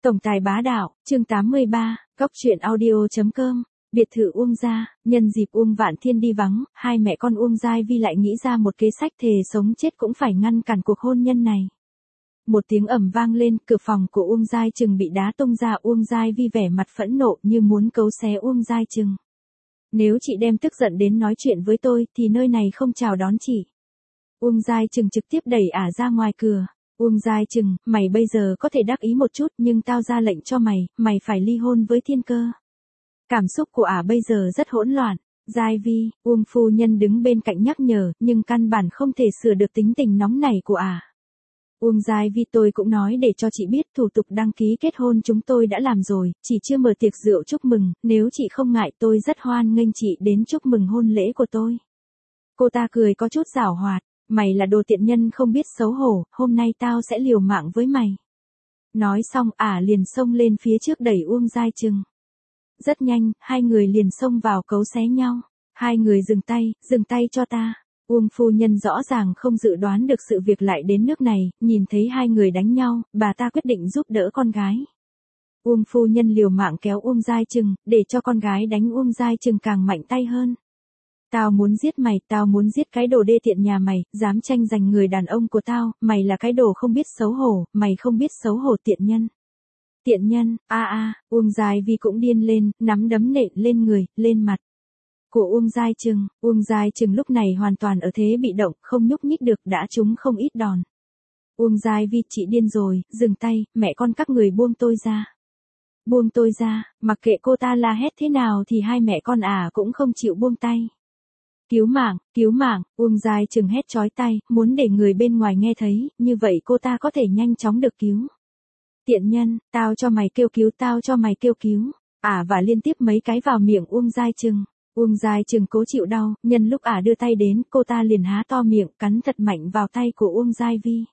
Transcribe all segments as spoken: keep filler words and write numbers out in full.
Tổng tài bá đạo, chương tám mươi ba, góc truyện audio.com, biệt thự Uông gia, nhân dịp Uông Vạn Thiên đi vắng, hai mẹ con Uông Giai Vi lại nghĩ ra một kế sách thề sống chết cũng phải ngăn cản cuộc hôn nhân này. Một tiếng ầm vang lên, cửa phòng của Uông Giai Trừng bị đá tung ra. Uông Giai Vi vẻ mặt phẫn nộ như muốn cấu xé Uông Giai Trừng. Nếu chị đem tức giận đến nói chuyện với tôi, thì nơi này không chào đón chị. Uông Giai Trừng trực tiếp đẩy ả ra ngoài cửa. Uông Giai Trừng, mày bây giờ có thể đắc ý một chút, nhưng tao ra lệnh cho mày, mày phải ly hôn với Thiên Cơ. Cảm xúc của ả bây giờ rất hỗn loạn. Giai Vi, Uông phu nhân đứng bên cạnh nhắc nhở, nhưng căn bản không thể sửa được tính tình nóng nảy của ả. Uông Giai Vi, tôi cũng nói để cho chị biết, thủ tục đăng ký kết hôn chúng tôi đã làm rồi, chỉ chưa mở tiệc rượu chúc mừng, nếu chị không ngại tôi rất hoan nghênh chị đến chúc mừng hôn lễ của tôi. Cô ta cười có chút giảo hoạt, mày là đồ tiện nhân không biết xấu hổ, hôm nay tao sẽ liều mạng với mày. Nói xong ả liền xông lên phía trước đẩy Uông Giai Trừng. Rất nhanh, hai người liền xông vào cấu xé nhau. Hai người dừng tay, dừng tay cho ta. Uông phu nhân rõ ràng không dự đoán được sự việc lại đến nước này, nhìn thấy hai người đánh nhau, bà ta quyết định giúp đỡ con gái. Uông phu nhân liều mạng kéo Uông Giai Trừng, để cho con gái đánh Uông Giai Trừng càng mạnh tay hơn. Tao muốn giết mày, tao muốn giết cái đồ đê tiện nhà mày, dám tranh giành người đàn ông của tao, mày là cái đồ không biết xấu hổ, mày không biết xấu hổ tiện nhân. Tiện nhân, a a, Uông Giai Vi cũng điên lên, nắm đấm nện lên người, lên mặt của Uông Giai Trừng. Uông Giai Trừng lúc này hoàn toàn ở thế bị động, không nhúc nhích được, đã trúng không ít đòn. Uông Giai Vi, chị điên rồi, dừng tay, mẹ con các người buông tôi ra. Buông tôi ra, mặc kệ cô ta la hét thế nào thì hai mẹ con ả cũng không chịu buông tay. Cứu mạng, cứu mạng, Uông Giai Trừng hét chói tai, muốn để người bên ngoài nghe thấy, như vậy cô ta có thể nhanh chóng được cứu. Tiện nhân, tao cho mày kêu cứu, tao cho mày kêu cứu. Ả và liên tiếp mấy cái vào miệng Uông Giai Trừng. Uông Giai Trừng cố chịu đau, nhân lúc ả đưa tay đến, cô ta liền há to miệng, cắn thật mạnh vào tay của Uông Giai Vi.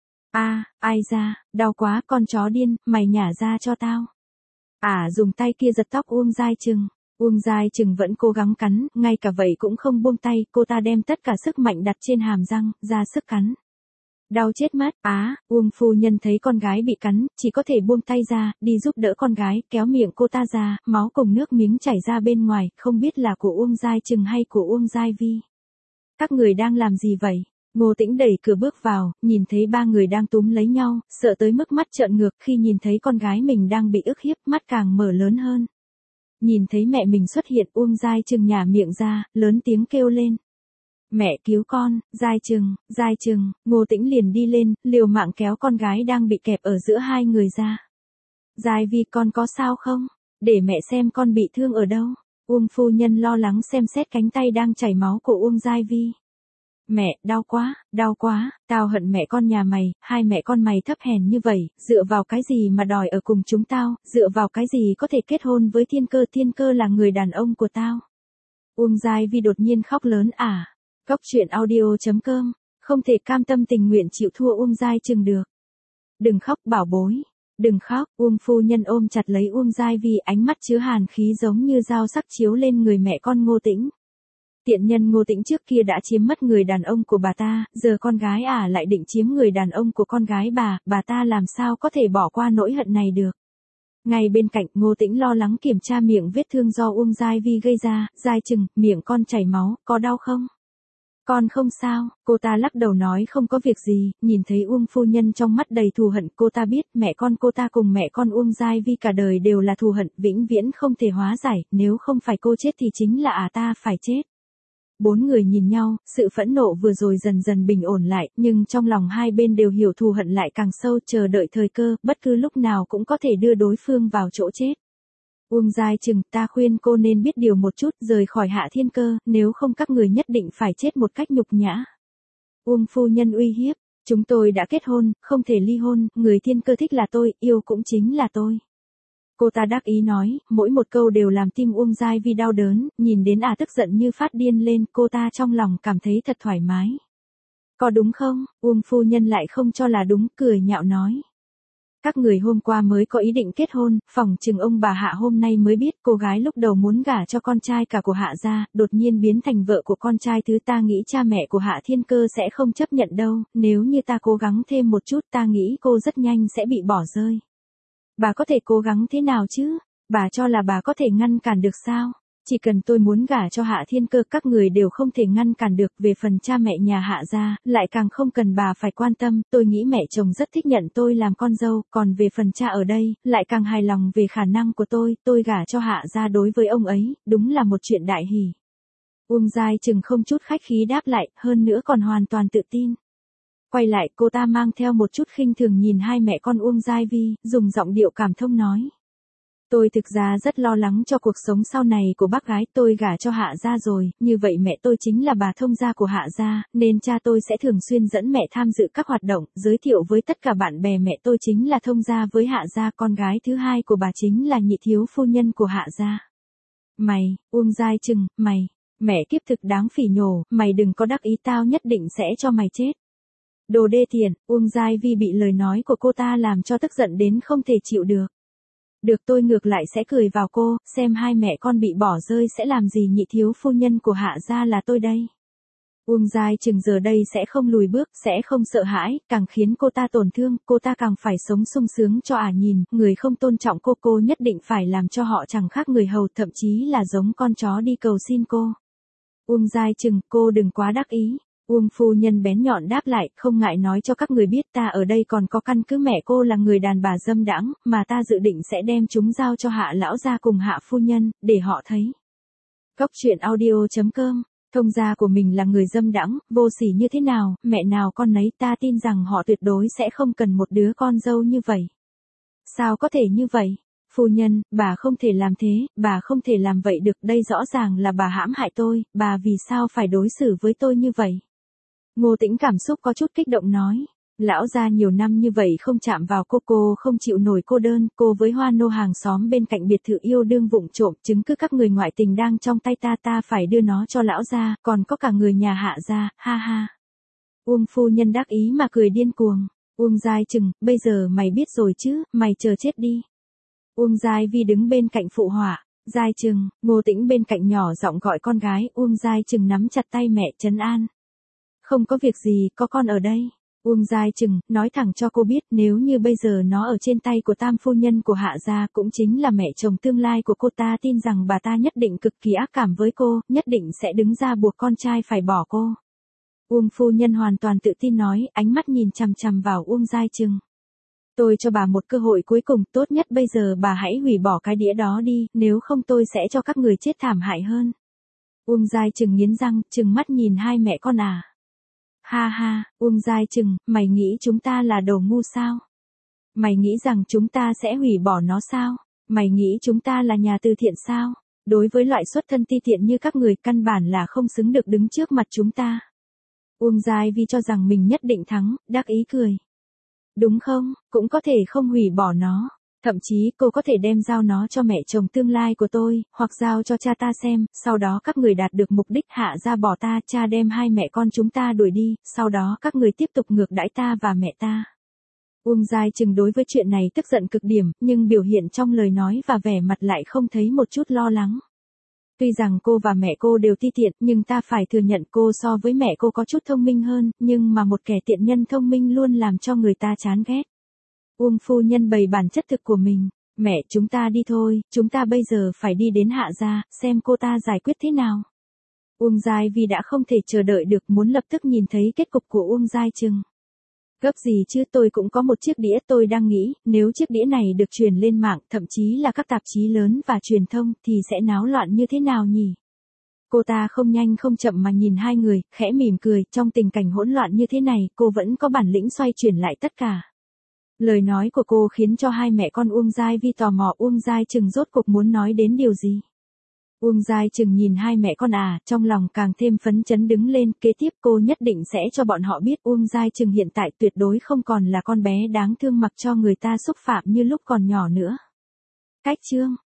A, ai ra, đau quá, con chó điên, mày nhả ra cho tao. Ả dùng tay kia giật tóc Uông Giai Trừng. Uông Giai Trừng vẫn cố gắng cắn, ngay cả vậy cũng không buông tay, cô ta đem tất cả sức mạnh đặt trên hàm răng, ra sức cắn. Đau chết mất, á, Uông phu nhân thấy con gái bị cắn, chỉ có thể buông tay ra, đi giúp đỡ con gái, kéo miệng cô ta ra, máu cùng nước miếng chảy ra bên ngoài, không biết là của Uông Giai Trừng hay của Uông Giai Vi. Các người đang làm gì vậy? Ngô Tĩnh đẩy cửa bước vào, nhìn thấy ba người đang túm lấy nhau, sợ tới mức mắt trợn ngược, khi nhìn thấy con gái mình đang bị ức hiếp, mắt càng mở lớn hơn. Nhìn thấy mẹ mình xuất hiện, Uông Giai Trừng nhả miệng ra, lớn tiếng kêu lên. Mẹ cứu con, Giai Trừng, Giai Trừng. Ngô Tĩnh liền đi lên, liều mạng kéo con gái đang bị kẹp ở giữa hai người ra. Giai Vi, con có sao không? Để mẹ xem con bị thương ở đâu. Uông phu nhân lo lắng xem xét cánh tay đang chảy máu của Uông Giai Vi. Mẹ, đau quá, đau quá, tao hận mẹ con nhà mày, hai mẹ con mày thấp hèn như vậy, dựa vào cái gì mà đòi ở cùng chúng tao, dựa vào cái gì có thể kết hôn với Thiên Cơ, Thiên Cơ là người đàn ông của tao. Uông Giai Vi đột nhiên khóc lớn ả. Góc truyện audio.com, không thể cam tâm tình nguyện chịu thua Uông Giai Trừng được. Đừng khóc bảo bối, đừng khóc. Uông phu nhân ôm chặt lấy Uông Giai Vi, ánh mắt chứa hàn khí giống như dao sắc chiếu lên người mẹ con Ngô Tĩnh. Tiện nhân Ngô Tĩnh trước kia đã chiếm mất người đàn ông của bà ta, giờ con gái ả lại định chiếm người đàn ông của con gái bà, bà ta làm sao có thể bỏ qua nỗi hận này được. Ngay bên cạnh, Ngô Tĩnh lo lắng kiểm tra miệng vết thương do Uông Giai Vi gây ra. Giai Trừng, miệng con chảy máu, có đau không? Con không sao, cô ta lắc đầu nói không có việc gì. Nhìn thấy Uông phu nhân trong mắt đầy thù hận, cô ta biết mẹ con cô ta cùng mẹ con Uông Giai Vi cả đời đều là thù hận, vĩnh viễn không thể hóa giải, nếu không phải cô chết thì chính là ả ta phải chết. Bốn người nhìn nhau, sự phẫn nộ vừa rồi dần dần bình ổn lại, nhưng trong lòng hai bên đều hiểu thù hận lại càng sâu, chờ đợi thời cơ, bất cứ lúc nào cũng có thể đưa đối phương vào chỗ chết. Uông Giai Trừng, ta khuyên cô nên biết điều một chút, rời khỏi Hạ Thiên Cơ, nếu không các người nhất định phải chết một cách nhục nhã. Uông phu nhân uy hiếp, chúng tôi đã kết hôn, không thể ly hôn, người Thiên Cơ thích là tôi, yêu cũng chính là tôi. Cô ta đắc ý nói, mỗi một câu đều làm tim Uông Giai Vi đau đớn, nhìn đến ả tức giận như phát điên lên, cô ta trong lòng cảm thấy thật thoải mái. Có đúng không? Uông phu nhân lại không cho là đúng, cười nhạo nói. Các người hôm qua mới có ý định kết hôn, phỏng chừng ông bà Hạ hôm nay mới biết cô gái lúc đầu muốn gả cho con trai cả của Hạ gia, đột nhiên biến thành vợ của con trai thứ, ta nghĩ cha mẹ của Hạ Thiên Cơ sẽ không chấp nhận đâu, nếu như ta cố gắng thêm một chút ta nghĩ cô rất nhanh sẽ bị bỏ rơi. Bà có thể cố gắng thế nào chứ? Bà cho là bà có thể ngăn cản được sao? Chỉ cần tôi muốn gả cho Hạ Thiên Cơ các người đều không thể ngăn cản được. Về phần cha mẹ nhà Hạ gia, lại càng không cần bà phải quan tâm. Tôi nghĩ mẹ chồng rất thích nhận tôi làm con dâu. Còn về phần cha ở đây, lại càng hài lòng về khả năng của tôi. Tôi gả cho Hạ gia đối với ông ấy, đúng là một chuyện đại hỷ. Uông Giai Trừng không chút khách khí đáp lại, hơn nữa còn hoàn toàn tự tin. Quay lại cô ta mang theo một chút khinh thường nhìn hai mẹ con Uông Giai Vi, dùng giọng điệu cảm thông nói. Tôi thực ra rất lo lắng cho cuộc sống sau này của bác gái, tôi gả cho Hạ gia rồi, như vậy mẹ tôi chính là bà thông gia của Hạ gia, nên cha tôi sẽ thường xuyên dẫn mẹ tham dự các hoạt động, giới thiệu với tất cả bạn bè mẹ tôi chính là thông gia với Hạ gia, con gái thứ hai của bà chính là nhị thiếu phu nhân của Hạ gia. Mày, Uông Giai Trừng, mày, mẹ kiếp thực đáng phỉ nhổ, mày đừng có đắc ý tao nhất định sẽ cho mày chết. Đồ đê tiện, Uông Giai Vi bị lời nói của cô ta làm cho tức giận đến không thể chịu được. Được, tôi ngược lại sẽ cười vào cô, xem hai mẹ con bị bỏ rơi sẽ làm gì, nhị thiếu phu nhân của Hạ gia là tôi đây. Uông Giai Trừng giờ đây sẽ không lùi bước, sẽ không sợ hãi, càng khiến cô ta tổn thương, cô ta càng phải sống sung sướng cho ả nhìn, người không tôn trọng cô cô nhất định phải làm cho họ chẳng khác người hầu, thậm chí là giống con chó đi cầu xin cô. Uông Giai Trừng, cô đừng quá đắc ý. Uông phu nhân bén nhọn đáp lại, không ngại nói cho các người biết ta ở đây còn có căn cứ, mẹ cô là người đàn bà dâm đãng, mà ta dự định sẽ đem chúng giao cho Hạ lão gia cùng Hạ phu nhân, để họ thấy. Cốc truyện audio chấm com, thông gia của mình là người dâm đãng, vô sỉ như thế nào, mẹ nào con nấy, ta tin rằng họ tuyệt đối sẽ không cần một đứa con dâu như vậy. Sao có thể như vậy? Phu nhân, bà không thể làm thế, bà không thể làm vậy được, đây rõ ràng là bà hãm hại tôi, bà vì sao phải đối xử với tôi như vậy? Ngô Tĩnh cảm xúc có chút kích động nói. Lão gia nhiều năm như vậy không chạm vào cô, cô không chịu nổi cô đơn, cô với Hoa nô hàng xóm bên cạnh biệt thự yêu đương vụng trộm, chứng cứ các người ngoại tình đang trong tay ta, ta phải đưa nó cho lão gia, còn có cả người nhà Hạ gia, ha ha. Uông phu nhân đắc ý mà cười điên cuồng. Uông Giai Trừng, bây giờ mày biết rồi chứ, mày chờ chết đi. Uông Giai Vi đứng bên cạnh phụ họa. Giai Trừng, Ngô Tĩnh bên cạnh nhỏ giọng gọi con gái, Uông Giai Trừng nắm chặt tay mẹ trấn an. Không có việc gì, có con ở đây. Uông Giai Trừng, nói thẳng cho cô biết, nếu như bây giờ nó ở trên tay của tam phu nhân của Hạ gia, cũng chính là mẹ chồng tương lai của cô, ta tin rằng bà ta nhất định cực kỳ ác cảm với cô, nhất định sẽ đứng ra buộc con trai phải bỏ cô. Uông phu nhân hoàn toàn tự tin nói, ánh mắt nhìn chằm chằm vào Uông Giai Trừng. Tôi cho bà một cơ hội cuối cùng, tốt nhất bây giờ bà hãy hủy bỏ cái đĩa đó đi, nếu không tôi sẽ cho các người chết thảm hại hơn. Uông Giai Trừng nghiến răng, trừng mắt nhìn hai mẹ con à. Ha ha, Uông Giai Trừng, mày nghĩ chúng ta là đồ ngu sao? Mày nghĩ rằng chúng ta sẽ hủy bỏ nó sao? Mày nghĩ chúng ta là nhà từ thiện sao? Đối với loại xuất thân ti tiện như các người, căn bản là không xứng được đứng trước mặt chúng ta. Uông Giai Vi cho rằng mình nhất định thắng, đắc ý cười. Đúng không, cũng có thể không hủy bỏ nó. Thậm chí cô có thể đem giao nó cho mẹ chồng tương lai của tôi, hoặc giao cho cha ta xem, sau đó các người đạt được mục đích, Hạ gia bỏ ta, cha đem hai mẹ con chúng ta đuổi đi, sau đó các người tiếp tục ngược đãi ta và mẹ ta. Uông Giai Trừng đối với chuyện này tức giận cực điểm, nhưng biểu hiện trong lời nói và vẻ mặt lại không thấy một chút lo lắng. Tuy rằng cô và mẹ cô đều ti tiện, nhưng ta phải thừa nhận cô so với mẹ cô có chút thông minh hơn, nhưng mà một kẻ tiện nhân thông minh luôn làm cho người ta chán ghét. Uông phu nhân bày bản chất thực của mình. Mẹ, chúng ta đi thôi, chúng ta bây giờ phải đi đến Hạ gia, xem cô ta giải quyết thế nào. Uông Giai Vi đã không thể chờ đợi được, muốn lập tức nhìn thấy kết cục của Uông Giai Trừng. Gấp gì chứ, tôi cũng có một chiếc đĩa, tôi đang nghĩ, nếu chiếc đĩa này được truyền lên mạng, thậm chí là các tạp chí lớn và truyền thông, thì sẽ náo loạn như thế nào nhỉ? Cô ta không nhanh không chậm mà nhìn hai người, khẽ mỉm cười, trong tình cảnh hỗn loạn như thế này, cô vẫn có bản lĩnh xoay chuyển lại tất cả. Lời nói của cô khiến cho hai mẹ con Uông Giai Vi tò mò, Uông Giai Trừng rốt cuộc muốn nói đến điều gì. Uông Giai Trừng nhìn hai mẹ con à, trong lòng càng thêm phấn chấn đứng lên, kế tiếp cô nhất định sẽ cho bọn họ biết Uông Giai Trừng hiện tại tuyệt đối không còn là con bé đáng thương mặc cho người ta xúc phạm như lúc còn nhỏ nữa. Cách chương